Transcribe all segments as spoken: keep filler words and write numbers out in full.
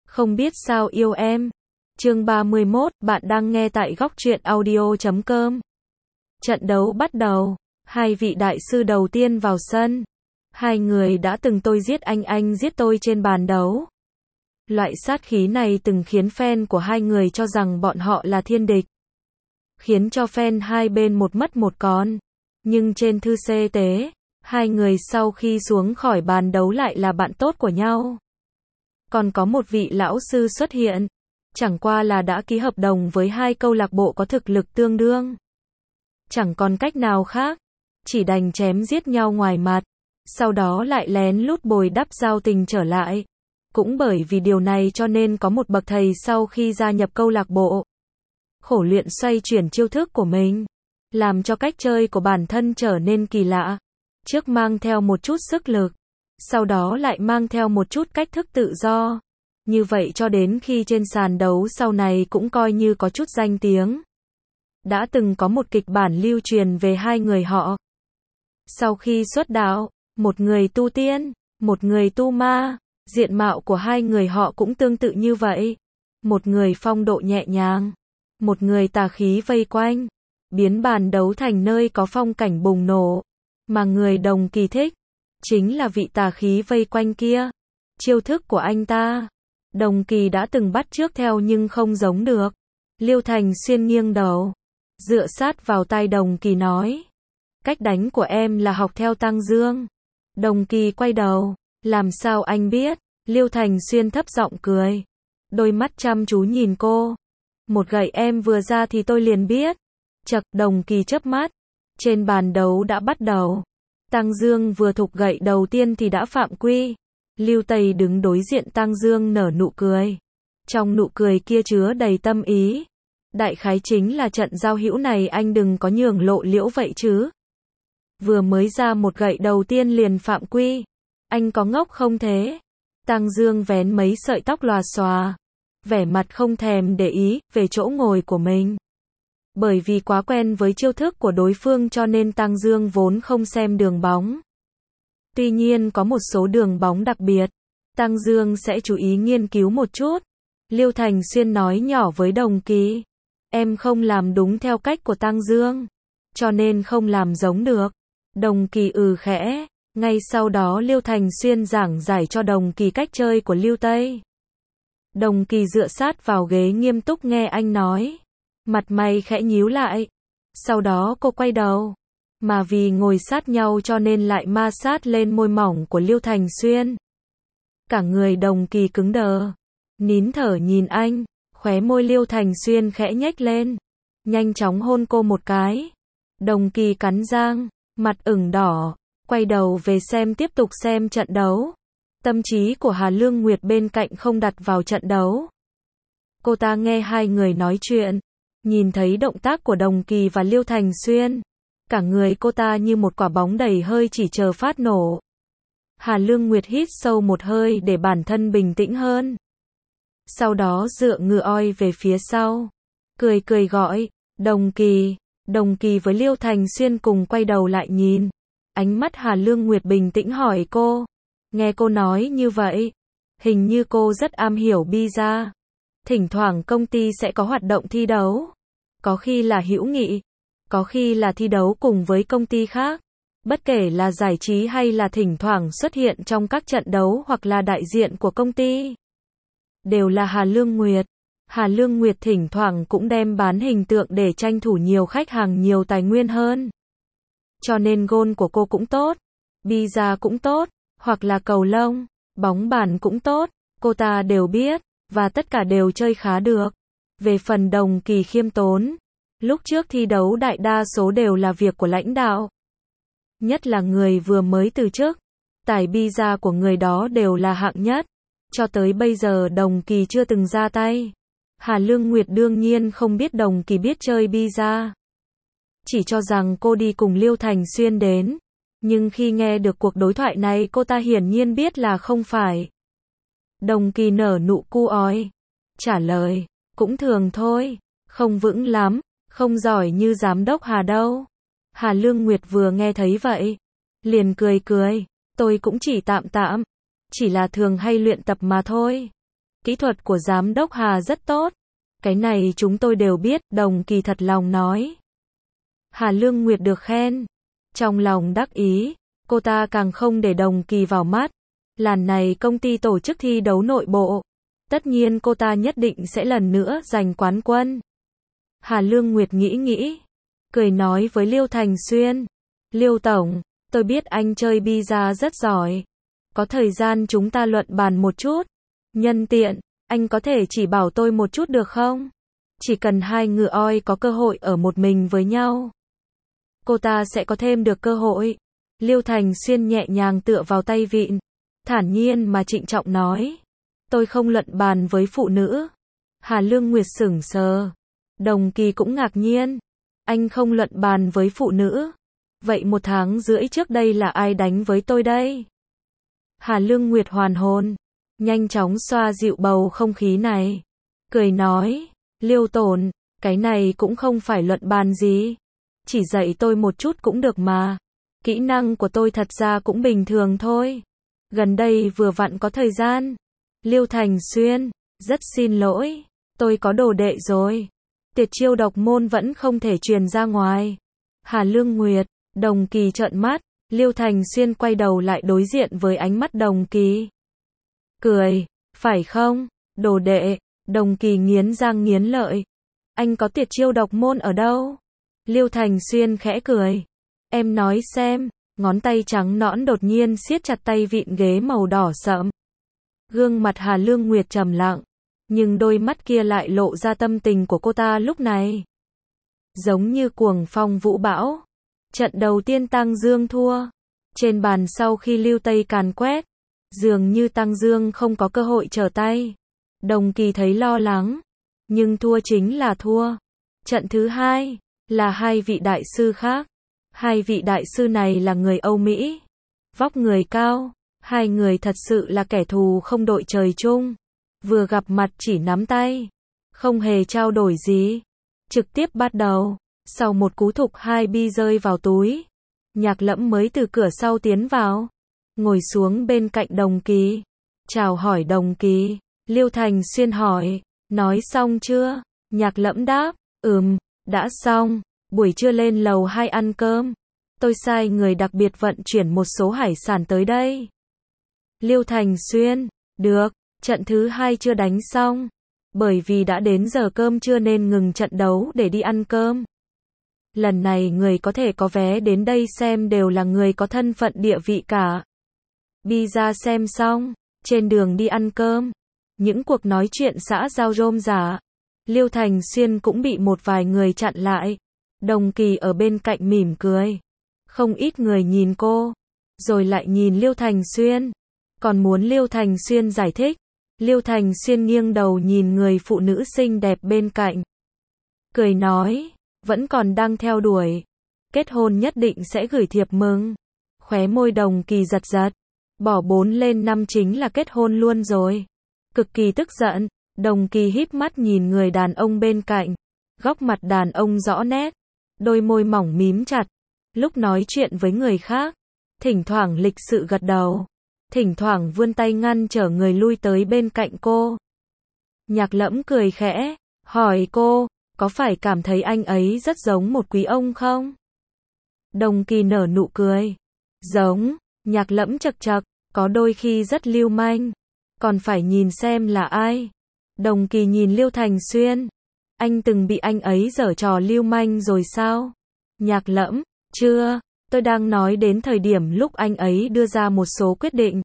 Không biết sao yêu em. Chương ba mươi mốt, bạn đang nghe tại góc truyện audio chấm com. Trận đấu bắt đầu. Hai vị đại sư đầu tiên vào sân. Hai người đã từng tôi giết anh anh giết tôi trên bàn đấu. Loại sát khí này từng khiến fan của hai người cho rằng bọn họ là thiên địch. Khiến cho fan hai bên một mất một còn. Nhưng trên thư C tế, hai người sau khi xuống khỏi bàn đấu lại là bạn tốt của nhau. Còn có một vị lão sư xuất hiện. Chẳng qua là đã ký hợp đồng với hai câu lạc bộ có thực lực tương đương. Chẳng còn cách nào khác. Chỉ đành chém giết nhau ngoài mặt. Sau đó lại lén lút bồi đắp giao tình trở lại. Cũng bởi vì điều này cho nên có một bậc thầy sau khi gia nhập câu lạc bộ. Khổ luyện xoay chuyển chiêu thức của mình. Làm cho cách chơi của bản thân trở nên kỳ lạ. Trước mang theo một chút sức lực. Sau đó lại mang theo một chút cách thức tự do. Như vậy cho đến khi trên sàn đấu sau này cũng coi như có chút danh tiếng. Đã từng có một kịch bản lưu truyền về hai người họ. Sau khi xuất đạo, một người tu tiên, một người tu ma, diện mạo của hai người họ cũng tương tự như vậy. Một người phong độ nhẹ nhàng, một người tà khí vây quanh, biến bàn đấu thành nơi có phong cảnh bùng nổ. Mà người Đồng Kỳ thích, chính là vị tà khí vây quanh kia. Chiêu thức của anh ta, Đồng Kỳ đã từng bắt chước theo nhưng không giống được. Liêu Thành Xuyên nghiêng đầu, dựa sát vào tai Đồng Kỳ nói. Cách đánh của em là học theo Tăng Dương. Đồng Kỳ quay đầu, làm sao anh biết? Liêu Thành Xuyên thấp giọng cười. Đôi mắt chăm chú nhìn cô. Một gậy em vừa ra thì tôi liền biết. Chậc, Đồng Kỳ chớp mắt. Trên bàn đấu đã bắt đầu. Tăng Dương vừa thục gậy đầu tiên thì đã phạm quy. Lưu Tây đứng đối diện Tăng Dương nở nụ cười. Trong nụ cười kia chứa đầy tâm ý. Đại khái chính là trận giao hữu này anh đừng có nhường lộ liễu vậy chứ. Vừa mới ra một gậy đầu tiên liền phạm quy. Anh có ngốc không thế? Tăng Dương vén mấy sợi tóc lòa xòa. Vẻ mặt không thèm để ý về chỗ ngồi của mình. Bởi vì quá quen với chiêu thức của đối phương cho nên Tăng Dương vốn không xem đường bóng. Tuy nhiên có một số đường bóng đặc biệt, Tăng Dương sẽ chú ý nghiên cứu một chút. Liêu Thành Xuyên nói nhỏ với Đồng Kỳ. Em không làm đúng theo cách của Tăng Dương, cho nên không làm giống được. Đồng Kỳ ừ khẽ. Ngay sau đó Liêu Thành Xuyên giảng giải cho Đồng Kỳ cách chơi của Lưu Tây. Đồng Kỳ dựa sát vào ghế nghiêm túc nghe anh nói. Mặt mày khẽ nhíu lại. Sau đó cô quay đầu. Mà vì ngồi sát nhau cho nên lại ma sát lên môi mỏng của Liêu Thành Xuyên. Cả người Đồng Kỳ cứng đờ. Nín thở nhìn anh. Khóe môi Liêu Thành Xuyên khẽ nhếch lên. Nhanh chóng hôn cô một cái. Đồng Kỳ cắn răng. Mặt ửng đỏ. Quay đầu về xem tiếp tục xem trận đấu. Tâm trí của Hà Lương Nguyệt bên cạnh không đặt vào trận đấu. Cô ta nghe hai người nói chuyện. Nhìn thấy động tác của Đồng Kỳ và Liêu Thành Xuyên. Cả người cô ta như một quả bóng đầy hơi chỉ chờ phát nổ. Hà Lương Nguyệt hít sâu một hơi để bản thân bình tĩnh hơn. Sau đó dựa ngựa oi về phía sau. Cười cười gọi. Đồng Kỳ. Đồng Kỳ với Liêu Thành Xuyên cùng quay đầu lại nhìn. Ánh mắt Hà Lương Nguyệt bình tĩnh hỏi cô. Nghe cô nói như vậy. Hình như cô rất am hiểu bi-a. Thỉnh thoảng công ty sẽ có hoạt động thi đấu. Có khi là hữu nghị. Có khi là thi đấu cùng với công ty khác. Bất kể là giải trí hay là thỉnh thoảng xuất hiện trong các trận đấu hoặc là đại diện của công ty. Đều là Hà Lương Nguyệt. Hà Lương Nguyệt thỉnh thoảng cũng đem bán hình tượng để tranh thủ nhiều khách hàng nhiều tài nguyên hơn. Cho nên gôn của cô cũng tốt. Bi-a cũng tốt. Hoặc là cầu lông, bóng bàn cũng tốt. Cô ta đều biết. Và tất cả đều chơi khá được. Về phần Đồng Kỳ khiêm tốn. Lúc trước thi đấu đại đa số đều là việc của lãnh đạo. Nhất là người vừa mới từ chức. Tài bi-a của người đó đều là hạng nhất. Cho tới bây giờ Đồng Kỳ chưa từng ra tay. Hà Lương Nguyệt đương nhiên không biết Đồng Kỳ biết chơi bi-a. Chỉ cho rằng cô đi cùng Liêu Thành Xuyên đến. Nhưng khi nghe được cuộc đối thoại này cô ta hiển nhiên biết là không phải. Đồng Kỳ nở nụ cu ói. Trả lời. Cũng thường thôi. Không vững lắm. Không giỏi như giám đốc Hà đâu. Hà Lương Nguyệt vừa nghe thấy vậy. Liền cười cười. Tôi cũng chỉ tạm tạm. Chỉ là thường hay luyện tập mà thôi. Kỹ thuật của giám đốc Hà rất tốt. Cái này chúng tôi đều biết, Đồng Kỳ thật lòng nói. Hà Lương Nguyệt được khen. Trong lòng đắc ý, cô ta càng không để Đồng Kỳ vào mắt. Lần này công ty tổ chức thi đấu nội bộ. Tất nhiên cô ta nhất định sẽ lần nữa giành quán quân. Hà Lương Nguyệt nghĩ nghĩ, cười nói với Liêu Thành Xuyên. Liêu Tổng, tôi biết anh chơi bi-a rất giỏi. Có thời gian chúng ta luận bàn một chút. Nhân tiện, anh có thể chỉ bảo tôi một chút được không? Chỉ cần hai ngựa oi có cơ hội ở một mình với nhau, cô ta sẽ có thêm được cơ hội. Liêu Thành Xuyên nhẹ nhàng tựa vào tay vịn, thản nhiên mà trịnh trọng nói. Tôi không luận bàn với phụ nữ. Hà Lương Nguyệt sững sờ. Đồng Kỳ cũng ngạc nhiên. Anh không luận bàn với phụ nữ. Vậy một tháng rưỡi trước đây là ai đánh với tôi đây? Hà Lương Nguyệt hoàn hồn, nhanh chóng xoa dịu bầu không khí này. Cười nói, Liêu Tồn, cái này cũng không phải luận bàn gì. Chỉ dạy tôi một chút cũng được mà. Kỹ năng của tôi thật ra cũng bình thường thôi. Gần đây vừa vặn có thời gian. Liêu Thành Xuyên, rất xin lỗi, tôi có đồ đệ rồi. Tuyệt chiêu độc môn vẫn không thể truyền ra ngoài. Hà Lương Nguyệt, Đồng Kỳ trợn mắt, Liêu Thành Xuyên quay đầu lại đối diện với ánh mắt Đồng Kỳ. Cười, phải không, đồ đệ, Đồng Kỳ nghiến răng nghiến lợi. Anh có tuyệt chiêu độc môn ở đâu? Liêu Thành Xuyên khẽ cười. Em nói xem, ngón tay trắng nõn đột nhiên siết chặt tay vịn ghế màu đỏ sẫm. Gương mặt Hà Lương Nguyệt trầm lặng, nhưng đôi mắt kia lại lộ ra tâm tình của cô ta lúc này. Giống như cuồng phong vũ bão. Trận đầu tiên Tăng Dương thua. Trên bàn sau khi Lưu Tây càn quét, dường như Tăng Dương không có cơ hội trở tay. Đồng Kỳ thấy lo lắng, nhưng thua chính là thua. Trận thứ hai, là hai vị đại sư khác. Hai vị đại sư này là người Âu Mỹ. Vóc người cao, hai người thật sự là kẻ thù không đội trời chung. Vừa gặp mặt chỉ nắm tay, không hề trao đổi gì. Trực tiếp bắt đầu. Sau một cú thục hai bi rơi vào túi, Nhạc Lẫm mới từ cửa sau tiến vào, ngồi xuống bên cạnh Đồng Kỳ, chào hỏi Đồng Kỳ. Liêu Thành Xuyên hỏi, nói xong chưa? Nhạc Lẫm đáp, ừm, đã xong, buổi trưa lên lầu hai ăn cơm. Tôi sai người đặc biệt vận chuyển một số hải sản tới đây. Liêu Thành Xuyên, được, trận thứ hai chưa đánh xong, bởi vì đã đến giờ cơm trưa nên ngừng trận đấu để đi ăn cơm. Lần này người có thể có vé đến đây xem đều là người có thân phận địa vị cả. Bi ra xem xong, trên đường đi ăn cơm, những cuộc nói chuyện xã giao rôm rả. Liêu Thành Xuyên cũng bị một vài người chặn lại. Đồng Kỳ ở bên cạnh mỉm cười. Không ít người nhìn cô, rồi lại nhìn Liêu Thành Xuyên. Còn muốn Liêu Thành Xuyên giải thích. Liêu Thành Xuyên nghiêng đầu nhìn người phụ nữ xinh đẹp bên cạnh. Cười nói, vẫn còn đang theo đuổi. Kết hôn nhất định sẽ gửi thiệp mừng. Khóe môi Đồng Kỳ giật giật. Bỏ bốn lên năm chính là kết hôn luôn rồi. Cực kỳ tức giận, Đồng Kỳ híp mắt nhìn người đàn ông bên cạnh. Góc mặt đàn ông rõ nét. Đôi môi mỏng mím chặt. Lúc nói chuyện với người khác, thỉnh thoảng lịch sự gật đầu. Thỉnh thoảng vươn tay ngăn trở người lui tới bên cạnh cô. Nhạc Lẫm cười khẽ, hỏi cô, có phải cảm thấy anh ấy rất giống một quý ông không? Đồng Kỳ nở nụ cười. Giống, Nhạc Lẫm chật chật, có đôi khi rất lưu manh. Còn phải nhìn xem là ai. Đồng Kỳ nhìn Liêu Thành Xuyên. Anh từng bị anh ấy giở trò lưu manh rồi sao? Nhạc Lẫm, chưa, tôi đang nói đến thời điểm lúc anh ấy đưa ra một số quyết định.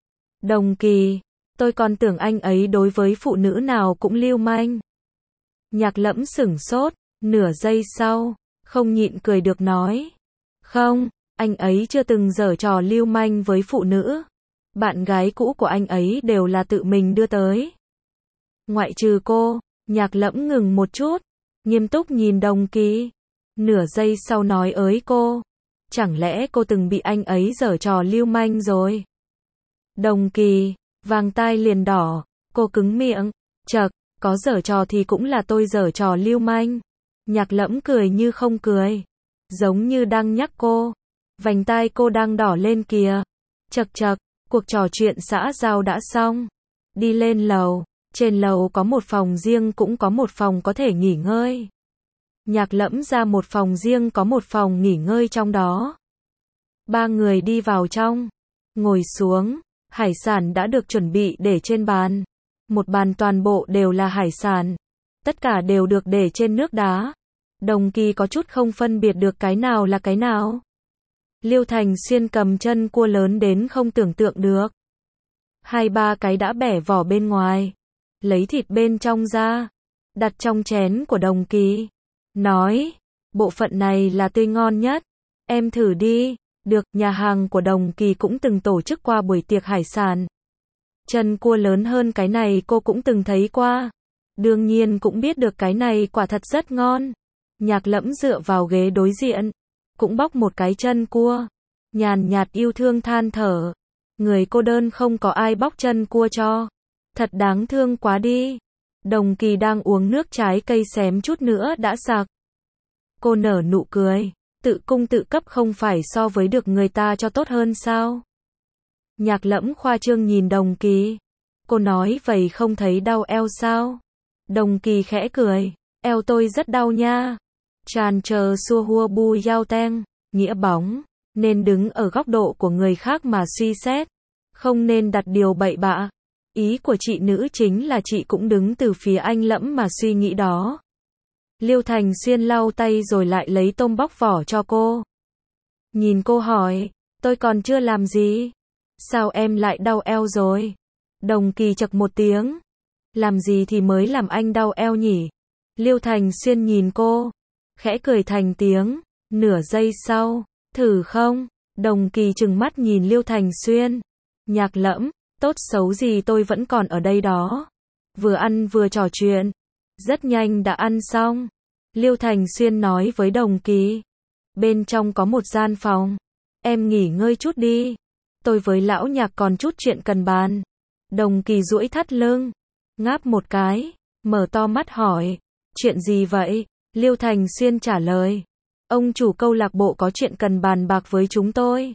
Đồng Kỳ, tôi còn tưởng anh ấy đối với phụ nữ nào cũng lưu manh. Nhạc Lẫm sửng sốt, nửa giây sau, không nhịn cười được nói. Không, anh ấy chưa từng giở trò lưu manh với phụ nữ. Bạn gái cũ của anh ấy đều là tự mình đưa tới. Ngoại trừ cô. Nhạc Lẫm ngừng một chút, nghiêm túc nhìn Đồng Kỳ. Nửa giây sau nói ới cô. Chẳng lẽ cô từng bị anh ấy giở trò lưu manh rồi? Đồng Kỳ, vàng tai liền đỏ, cô cứng miệng. Chậc, có giở trò thì cũng là tôi giở trò lưu manh. Nhạc Lẫm cười như không cười, giống như đang nhắc cô. Vành tai cô đang đỏ lên kìa. Chậc chậc, cuộc trò chuyện xã giao đã xong. Đi lên lầu, Trên lầu có một phòng riêng cũng có một phòng có thể nghỉ ngơi. Nhạc Lẫm ra một phòng riêng có một phòng nghỉ ngơi trong đó. Ba người đi vào trong, ngồi xuống, hải sản đã được chuẩn bị để trên bàn. Một bàn toàn bộ đều là hải sản. Tất cả đều được để trên nước đá. Đồng Kỳ có chút không phân biệt được cái nào là cái nào. Liêu Thành Xuyên cầm chân cua lớn đến không tưởng tượng được. Hai ba cái đã bẻ vỏ bên ngoài. Lấy thịt bên trong ra. Đặt trong chén của Đồng Kỳ. Nói, bộ phận này là tươi ngon nhất. Em thử đi. Được, nhà hàng của Đồng Kỳ cũng từng tổ chức qua buổi tiệc hải sản. Chân cua lớn hơn cái này cô cũng từng thấy qua. Đương nhiên cũng biết được cái này quả thật rất ngon. Nhạc Lẫm dựa vào ghế đối diện, cũng bóc một cái chân cua. Nhàn nhạt yêu thương than thở. Người cô đơn không có ai bóc chân cua cho. Thật đáng thương quá đi. Đồng Kỳ đang uống nước trái cây xém chút nữa đã sặc. Cô nở nụ cười. Tự cung tự cấp không phải so với được người ta cho tốt hơn sao? Nhạc Lẫm khoa trương nhìn Đồng Kỳ. Cô nói vậy không thấy đau eo sao? Đồng Kỳ khẽ cười. Eo tôi rất đau nha. Tràn chờ xua hua bu yao teng. Nghĩa bóng. Nên đứng ở góc độ của người khác mà suy xét. Không nên đặt điều bậy bạ. Ý của chị nữ chính là chị cũng đứng từ phía anh Lẫm mà suy nghĩ đó. Liêu Thành Xuyên lau tay rồi lại lấy tôm bóc vỏ cho cô. Nhìn cô hỏi, tôi còn chưa làm gì. Sao em lại đau eo rồi? Đồng Kỳ chậc một tiếng. Làm gì thì mới làm anh đau eo nhỉ? Liêu Thành Xuyên nhìn cô. Khẽ cười thành tiếng. Nửa giây sau, thử không? Đồng Kỳ trừng mắt nhìn Liêu Thành Xuyên. Nhạc Lẫm, tốt xấu gì tôi vẫn còn ở đây đó. Vừa ăn vừa trò chuyện. Rất nhanh đã ăn xong. Liêu Thành Xuyên nói với Đồng Kỳ. Bên trong có một gian phòng. Em nghỉ ngơi chút đi. Tôi với lão Nhạc còn chút chuyện cần bàn. Đồng Kỳ duỗi thắt lưng. Ngáp một cái. Mở to mắt hỏi. Chuyện gì vậy? Liêu Thành Xuyên trả lời. Ông chủ câu lạc bộ có chuyện cần bàn bạc với chúng tôi.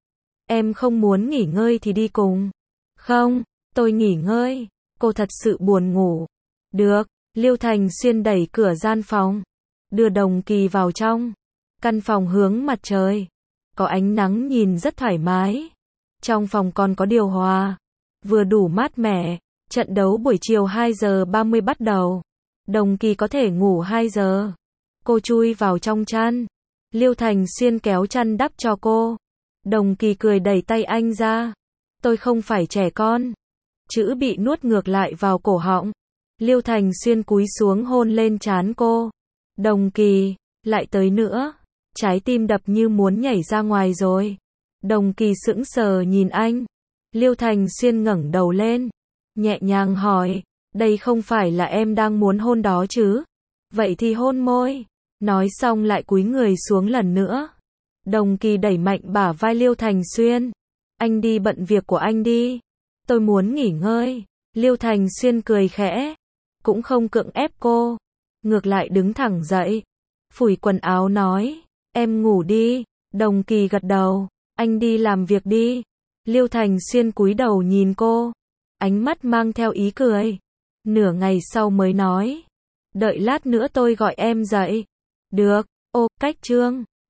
Em không muốn nghỉ ngơi thì đi cùng. Không, tôi nghỉ ngơi. Cô thật sự buồn ngủ. Được. Liêu Thành Xuyên đẩy cửa gian phòng. Đưa Đồng Kỳ vào trong. Căn phòng hướng mặt trời. Có ánh nắng nhìn rất thoải mái. Trong phòng còn có điều hòa. Vừa đủ mát mẻ. Trận đấu buổi chiều hai giờ ba mươi bắt đầu. Đồng Kỳ có thể ngủ hai giờ. Cô chui vào trong chăn. Liêu Thành Xuyên kéo chăn đắp cho cô. Đồng Kỳ cười đẩy tay anh ra. Tôi không phải trẻ con. Chữ bị nuốt ngược lại vào cổ họng. Liêu Thành Xuyên cúi xuống hôn lên trán cô. Đồng Kỳ, lại tới nữa. Trái tim đập như muốn nhảy ra ngoài rồi. Đồng Kỳ sững sờ nhìn anh. Liêu Thành Xuyên ngẩng đầu lên. Nhẹ nhàng hỏi. Đây không phải là em đang muốn hôn đó chứ? Vậy thì hôn môi. Nói xong lại cúi người xuống lần nữa. Đồng Kỳ đẩy mạnh bả vai Liêu Thành Xuyên. Anh đi bận việc của anh đi. Tôi muốn nghỉ ngơi. Liêu Thành Xuyên cười khẽ. Cũng không cưỡng ép cô. Ngược lại đứng thẳng dậy. Phủi quần áo nói. Em ngủ đi. Đồng Kỳ gật đầu. Anh đi làm việc đi. Liêu Thành Xuyên cúi đầu nhìn cô. Ánh mắt mang theo ý cười. Nửa ngày sau mới nói. Đợi lát nữa tôi gọi em dậy. Được. Ô, cách chương.